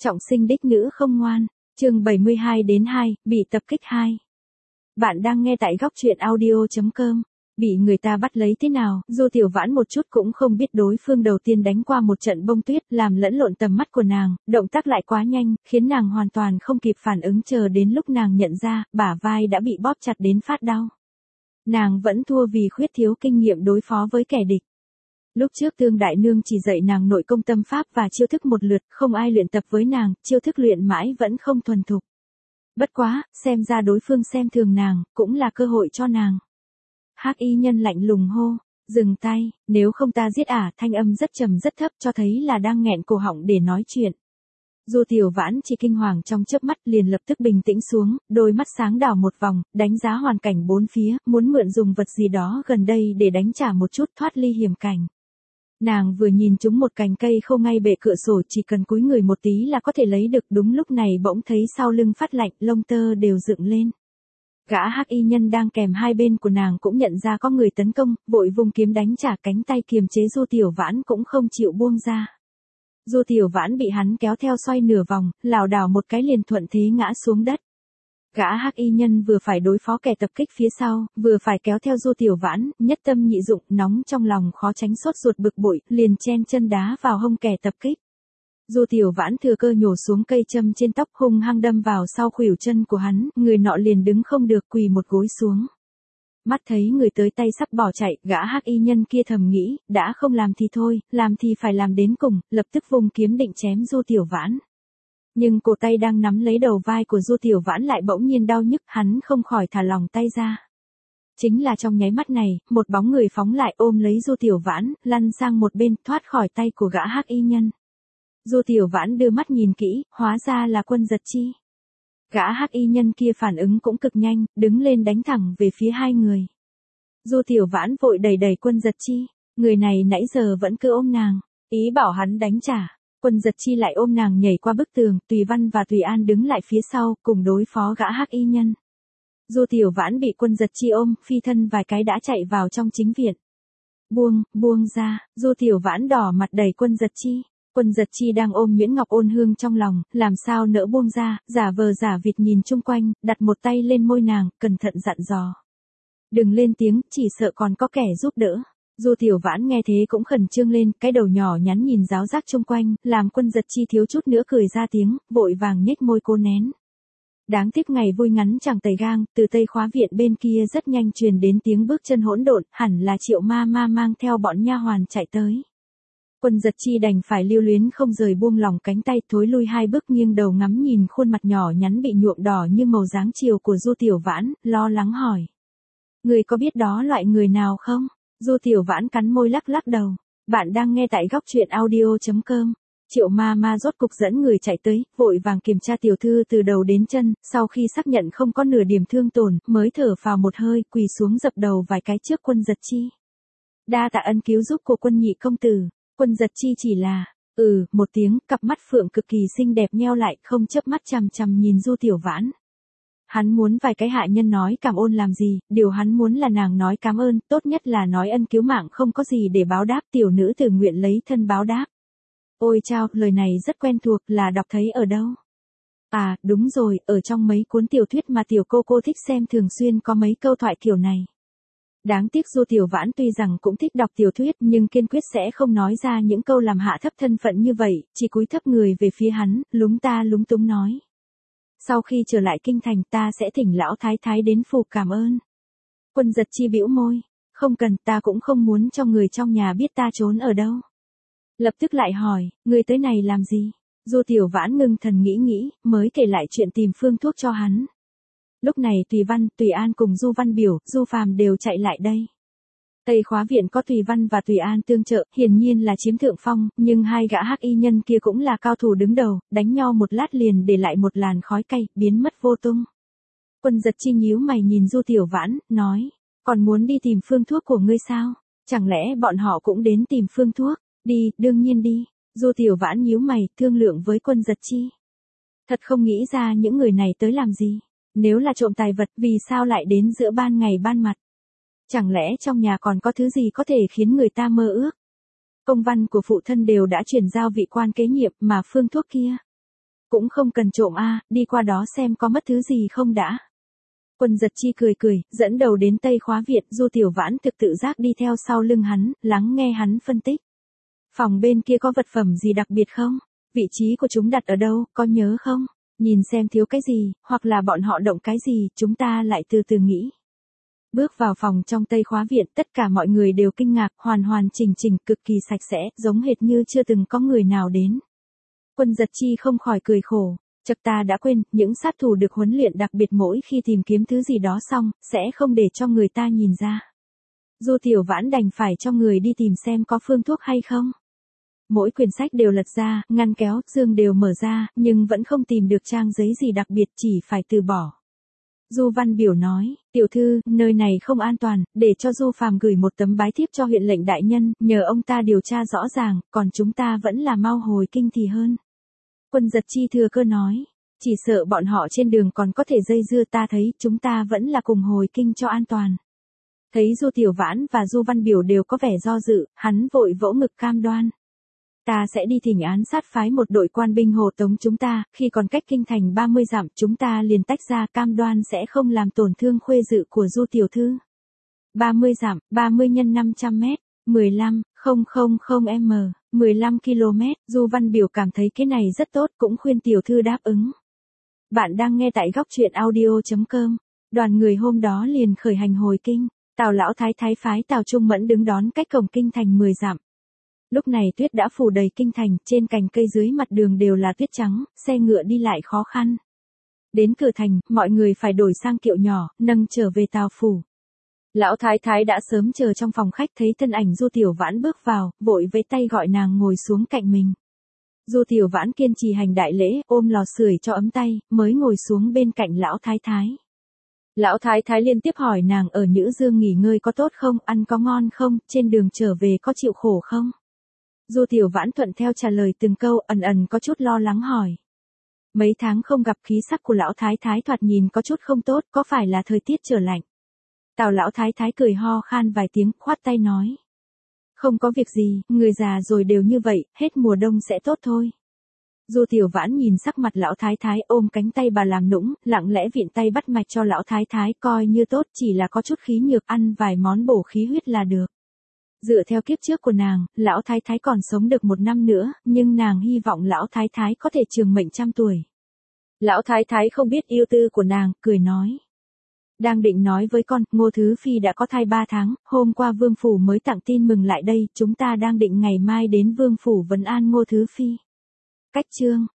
Trọng sinh đích nữ không ngoan, chương 72-2, bị tập kích 2. Bạn đang nghe tại góc truyện audio.com. Bị người ta bắt lấy thế nào, Du Tiểu Vãn một chút cũng không biết đối phương đầu tiên đánh qua một trận bông tuyết làm lẫn lộn tầm mắt của nàng, động tác lại quá nhanh, khiến nàng hoàn toàn không kịp phản ứng, chờ đến lúc nàng nhận ra, bả vai đã bị bóp chặt đến phát đau. Nàng vẫn thua vì khuyết thiếu kinh nghiệm đối phó với kẻ địch. Lúc trước Tương Đại Nương chỉ dạy nàng nội công tâm pháp và chiêu thức một lượt, không ai luyện tập với nàng, chiêu thức luyện mãi vẫn không thuần thục. Bất quá, xem ra đối phương xem thường nàng, cũng là cơ hội cho nàng. Hắc y nhân lạnh lùng hô, dừng tay, nếu không ta giết ả, thanh âm rất trầm rất thấp cho thấy là đang nghẹn cổ họng để nói chuyện. Du Tiểu Vãn chỉ kinh hoàng trong chớp mắt liền lập tức bình tĩnh xuống, đôi mắt sáng đảo một vòng, đánh giá hoàn cảnh bốn phía, muốn mượn dùng vật gì đó gần đây để đánh trả một chút thoát ly hiểm cảnh. Nàng vừa nhìn trúng một cành cây khô ngay bệ cửa sổ, chỉ cần cúi người một tí là có thể lấy được, đúng lúc này bỗng thấy sau lưng phát lạnh, lông tơ đều dựng lên. Gã hắc y nhân đang kèm hai bên của nàng cũng nhận ra có người tấn công, vội vung kiếm đánh trả, cánh tay kiềm chế Du Tiểu Vãn cũng không chịu buông ra. Du Tiểu Vãn bị hắn kéo theo xoay nửa vòng, lảo đảo một cái liền thuận thế ngã xuống đất. Gã hắc y nhân vừa phải đối phó kẻ tập kích phía sau, vừa phải kéo theo Du Tiểu Vãn, nhất tâm nhị dụng, nóng trong lòng khó tránh sốt ruột bực bội, liền chen chân đá vào hông kẻ tập kích. Du Tiểu Vãn thừa cơ nhổ xuống cây châm trên tóc, hung hăng đâm vào sau khuỷu chân của hắn, người nọ liền đứng không được, quỳ một gối xuống. Mắt thấy người tới tay sắp bỏ chạy, gã hắc y nhân kia thầm nghĩ, đã không làm thì thôi, làm thì phải làm đến cùng, lập tức vung kiếm định chém Du Tiểu Vãn. Nhưng cổ tay đang nắm lấy đầu vai của Du Tiểu Vãn lại bỗng nhiên đau nhức, hắn không khỏi thả lỏng tay ra. Chính là trong nháy mắt này, một bóng người phóng lại ôm lấy Du Tiểu Vãn, lăn sang một bên, thoát khỏi tay của gã hắc y nhân. Du Tiểu Vãn đưa mắt nhìn kỹ, hóa ra là Quân Giật Chi. Gã hắc y nhân kia phản ứng cũng cực nhanh, đứng lên đánh thẳng về phía hai người. Du Tiểu Vãn vội đẩy Quân Giật Chi, người này nãy giờ vẫn cứ ôm nàng, ý bảo hắn đánh trả. Quân Giật Chi lại ôm nàng nhảy qua bức tường, Tùy Văn và Tùy An đứng lại phía sau, cùng đối phó gã hắc y nhân. Du Tiểu Vãn bị Quân Giật Chi ôm, phi thân vài cái đã chạy vào trong chính viện. Buông ra, Du Tiểu Vãn đỏ mặt đẩy Quân Giật Chi. Quân Giật Chi đang ôm Nguyễn Ngọc Ôn Hương trong lòng, làm sao nỡ buông ra, giả vờ giả vịt nhìn chung quanh, đặt một tay lên môi nàng, cẩn thận dặn dò. Đừng lên tiếng, chỉ sợ còn có kẻ giúp đỡ. Du Tiểu Vãn nghe thế cũng khẩn trương lên, cái đầu nhỏ nhắn nhìn ráo rác chung quanh, làm Quân Giật Chi thiếu chút nữa cười ra tiếng, vội vàng nhếch môi cố nén. Đáng tiếc ngày vui ngắn chẳng tày gang, từ Tây Khóa viện bên kia rất nhanh truyền đến tiếng bước chân hỗn độn, hẳn là Triệu Ma Ma mang theo bọn nha hoàn chạy tới. Quân Giật Chi đành phải lưu luyến không rời, buông lỏng cánh tay, thối lui hai bước, nghiêng đầu ngắm nhìn khuôn mặt nhỏ nhắn bị nhuộm đỏ như màu dáng chiều của Du Tiểu Vãn, lo lắng hỏi. Người có biết đó loại người nào không? Du Tiểu Vãn cắn môi lắc đầu. Bạn đang nghe tại góc truyện audio.com. Triệu Ma Ma rốt cục dẫn người chạy tới, vội vàng kiểm tra tiểu thư từ đầu đến chân, sau khi xác nhận không có nửa điểm thương tổn, mới thở phào một hơi, quỳ xuống dập đầu vài cái trước Quân Giật Chi. Đa tạ ân cứu giúp của Quân nhị công tử. Quân Giật Chi chỉ là, một tiếng, cặp mắt phượng cực kỳ xinh đẹp nheo lại, không chớp mắt chằm chằm nhìn Du Tiểu Vãn. Hắn muốn vài cái hạ nhân nói cảm ơn làm gì, điều hắn muốn là nàng nói cảm ơn, tốt nhất là nói ân cứu mạng, không có gì để báo đáp, tiểu nữ tử nguyện lấy thân báo đáp. Ôi chao, lời này rất quen thuộc, là đọc thấy ở đâu? À, đúng rồi, ở trong mấy cuốn tiểu thuyết mà tiểu cô thích xem thường xuyên có mấy câu thoại kiểu này. Đáng tiếc Du Tiểu Vãn tuy rằng cũng thích đọc tiểu thuyết nhưng kiên quyết sẽ không nói ra những câu làm hạ thấp thân phận như vậy, chỉ cúi thấp người về phía hắn, lúng túng nói. Sau khi trở lại kinh thành ta sẽ thỉnh lão thái thái đến phủ cảm ơn. Quân Giật Chi bĩu môi, không cần, ta cũng không muốn cho người trong nhà biết ta trốn ở đâu. Lập tức lại hỏi, người tới này làm gì? Du Tiểu Vãn ngưng thần nghĩ, mới kể lại chuyện tìm phương thuốc cho hắn. Lúc này Tùy Văn, Tùy An cùng Du Văn Biểu, Du Phàm đều chạy lại đây. Tây Khóa viện có Tùy Văn và Tùy An tương trợ, hiển nhiên là chiếm thượng phong, nhưng hai gã hắc y nhân kia cũng là cao thủ đứng đầu, đánh nhau một lát liền để lại một làn khói cay, biến mất vô tung. Quân Giật Chi nhíu mày nhìn Du Tiểu Vãn, nói, còn muốn đi tìm phương thuốc của ngươi sao? Chẳng lẽ bọn họ cũng đến tìm phương thuốc? Đi, đương nhiên đi. Du Tiểu Vãn nhíu mày, thương lượng với Quân Giật Chi. Thật không nghĩ ra những người này tới làm gì. Nếu là trộm tài vật, vì sao lại đến giữa ban ngày ban mặt? Chẳng lẽ trong nhà còn có thứ gì có thể khiến người ta mơ ước? Công văn của phụ thân đều đã chuyển giao vị quan kế nhiệm, mà phương thuốc kia. Cũng không cần trộm đi qua đó xem có mất thứ gì không đã. Quân Giật Chi cười cười, dẫn đầu đến Tây Khóa Viện, Du Tiểu Vãn thực tự giác đi theo sau lưng hắn, lắng nghe hắn phân tích. Phòng bên kia có vật phẩm gì đặc biệt không? Vị trí của chúng đặt ở đâu, có nhớ không? Nhìn xem thiếu cái gì, hoặc là bọn họ động cái gì, chúng ta lại từ từ nghĩ. Bước vào phòng trong Tây Khóa Viện, tất cả mọi người đều kinh ngạc, hoàn hoàn chỉnh chỉnh, cực kỳ sạch sẽ, giống hệt như chưa từng có người nào đến. Quân Giật Chi không khỏi cười khổ. Chật, ta đã quên, những sát thủ được huấn luyện đặc biệt mỗi khi tìm kiếm thứ gì đó xong, sẽ không để cho người ta nhìn ra. Du Tiểu Vãn đành phải cho người đi tìm xem có phương thuốc hay không. Mỗi quyển sách đều lật ra, ngăn kéo, dương đều mở ra, nhưng vẫn không tìm được trang giấy gì đặc biệt, chỉ phải từ bỏ. Du Văn Biểu nói, tiểu thư, nơi này không an toàn, để cho Du Phàm gửi một tấm bái thiếp cho huyện lệnh đại nhân, nhờ ông ta điều tra rõ ràng, còn chúng ta vẫn là mau hồi kinh thì hơn. Quân Giật Chi thừa cơ nói, chỉ sợ bọn họ trên đường còn có thể dây dưa, ta thấy chúng ta vẫn là cùng hồi kinh cho an toàn. Thấy Du Tiểu Vãn và Du Văn Biểu đều có vẻ do dự, hắn vội vỗ ngực cam đoan. Ta sẽ đi thỉnh án sát phái một đội quan binh hộ tống chúng ta, khi còn cách kinh thành 30 dặm chúng ta liền tách ra, cam đoan sẽ không làm tổn thương khuê dự của Du tiểu thư. 30 dặm, 30 x 500 mét, 15,000 m, 15 km, Du Văn Biểu cảm thấy cái này rất tốt, cũng khuyên tiểu thư đáp ứng. Bạn đang nghe tại góc truyện audio.com. Đoàn người hôm đó liền khởi hành hồi kinh, Tào lão thái thái phái Tào Trung Mẫn đứng đón cách cổng kinh thành 10 dặm. Lúc này tuyết đã phủ đầy kinh thành, trên cành cây dưới mặt đường đều là tuyết trắng, xe ngựa đi lại khó khăn. Đến cửa thành, mọi người phải đổi sang kiệu nhỏ, nâng trở về Tào phủ. Lão thái thái đã sớm chờ trong phòng khách, thấy thân ảnh Du Tiểu Vãn bước vào, vội với tay gọi nàng ngồi xuống cạnh mình. Du Tiểu Vãn kiên trì hành đại lễ, ôm lò sưởi cho ấm tay, mới ngồi xuống bên cạnh lão thái thái. Lão thái thái liên tiếp hỏi nàng ở Nhữ Dương nghỉ ngơi có tốt không, ăn có ngon không, trên đường trở về có chịu khổ không. Du Tiểu Vãn thuận theo trả lời từng câu, ẩn có chút lo lắng hỏi. Mấy tháng không gặp, khí sắc của lão thái thái thoạt nhìn có chút không tốt, có phải là thời tiết trở lạnh? Tào lão thái thái cười ho khan vài tiếng, khoát tay nói. Không có việc gì, người già rồi đều như vậy, hết mùa đông sẽ tốt thôi. Du Tiểu Vãn nhìn sắc mặt lão thái thái, ôm cánh tay bà làm nũng, lặng lẽ vịn tay bắt mạch cho lão thái thái, coi như tốt, chỉ là có chút khí nhược, ăn vài món bổ khí huyết là được. Dựa theo kiếp trước của nàng, lão thái thái còn sống được 1 năm nữa, nhưng nàng hy vọng lão thái thái có thể trường mệnh 100 tuổi. Lão thái thái không biết yêu tư của nàng, cười nói. Đang định nói với con, Ngô Thứ Phi đã có thai 3 tháng, hôm qua Vương Phủ mới tặng tin mừng lại đây, chúng ta đang định ngày mai đến Vương Phủ vấn an Ngô Thứ Phi. Cách chương.